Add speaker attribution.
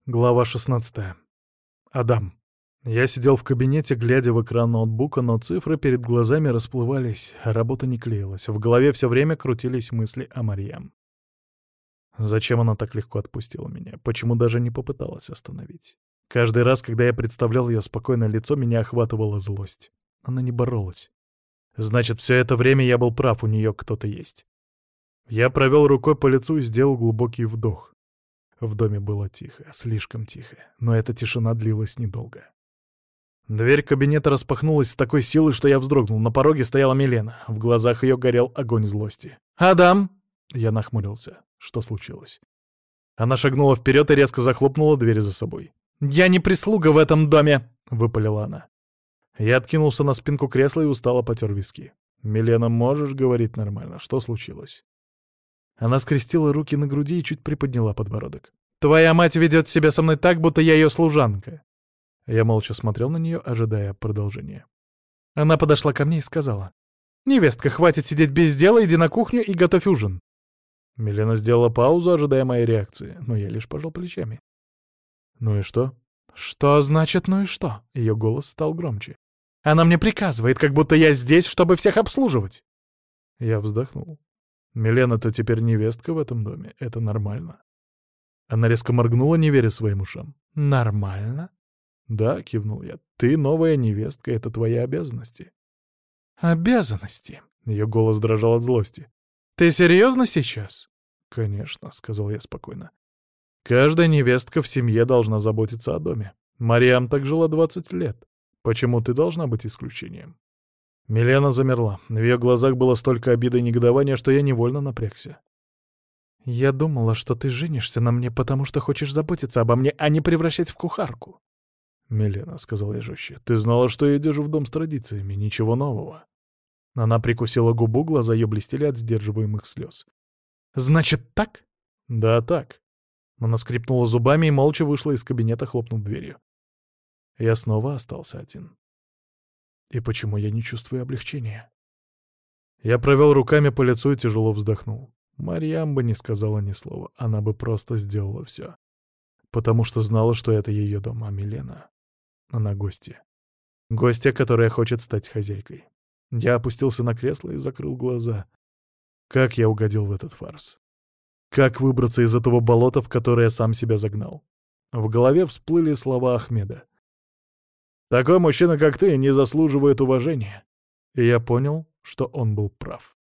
Speaker 1: Глава 16. Адам. Я сидел в кабинете, глядя в экран ноутбука, но цифры перед глазами расплывались, а работа не клеилась. В голове все время крутились мысли о Марьям. Зачем она так легко отпустила меня? Почему даже не попыталась остановить? Каждый раз, когда я представлял ее спокойное лицо, меня охватывала злость. Она не боролась. Значит, все это время я был прав, у нее кто-то есть. Я провел рукой по лицу и сделал глубокий вдох. В доме было тихо, слишком тихо, но эта тишина длилась недолго. Дверь кабинета распахнулась с такой силой, что я вздрогнул. На пороге стояла Милена. В глазах ее горел огонь злости. «Адам!» Я нахмурился. Что случилось? Она шагнула вперед и резко захлопнула дверь за собой. «Я не прислуга в этом доме!» — выпалила она. Я откинулся на спинку кресла и устало потер виски. «Милена, можешь говорить нормально? Что случилось?» Она скрестила руки на груди и чуть приподняла подбородок. «Твоя мать ведет себя со мной так, будто я ее служанка». Я молча смотрел на нее, ожидая продолжения. Она подошла ко мне и сказала: «Невестка, хватит сидеть без дела, иди на кухню и готовь ужин». Милена сделала паузу, ожидая моей реакции, но я лишь пожал плечами. «Ну и что?» «Что значит «ну и что»?» Ее голос стал громче. «Она мне приказывает, как будто я здесь, чтобы всех обслуживать». Я вздохнул. «Милена, ты теперь невестка в этом доме. Это нормально». Она резко моргнула, не веря своим ушам. «Нормально?» «Да», — кивнул я. «Ты новая невестка, это твои обязанности». «Обязанности?» — ее голос дрожал от злости. «Ты серьезно сейчас?» «Конечно», — сказал я спокойно. «Каждая невестка в семье должна заботиться о доме. Марьям так жила 20 лет. Почему ты должна быть исключением?» Милена замерла. В ее глазах было столько обиды и негодования, что я невольно напрягся. «Я думала, что ты женишься на мне, потому что хочешь заботиться обо мне, а не превращать в кухарку». «Милена», — сказал я жестче, — «ты знала, что я идешь в дом с традициями, ничего нового». Она прикусила губу, глаза ее блестели от сдерживаемых слез. «Значит, так?» «Да, так». Она скрипнула зубами и молча вышла из кабинета, хлопнув дверью. Я снова остался один. И почему я не чувствую облегчения? Я провел руками по лицу и тяжело вздохнул. Марьям бы не сказала ни слова, она бы просто сделала все. Потому что знала, что это ее дом, а Милена... Она гостья. Гостья, которая хочет стать хозяйкой. Я опустился на кресло и закрыл глаза. Как я угодил в этот фарс? Как выбраться из этого болота, в которое я сам себя загнал? В голове всплыли слова Ахмеда. «Такой мужчина, как ты, не заслуживает уважения». И я понял, что он был прав.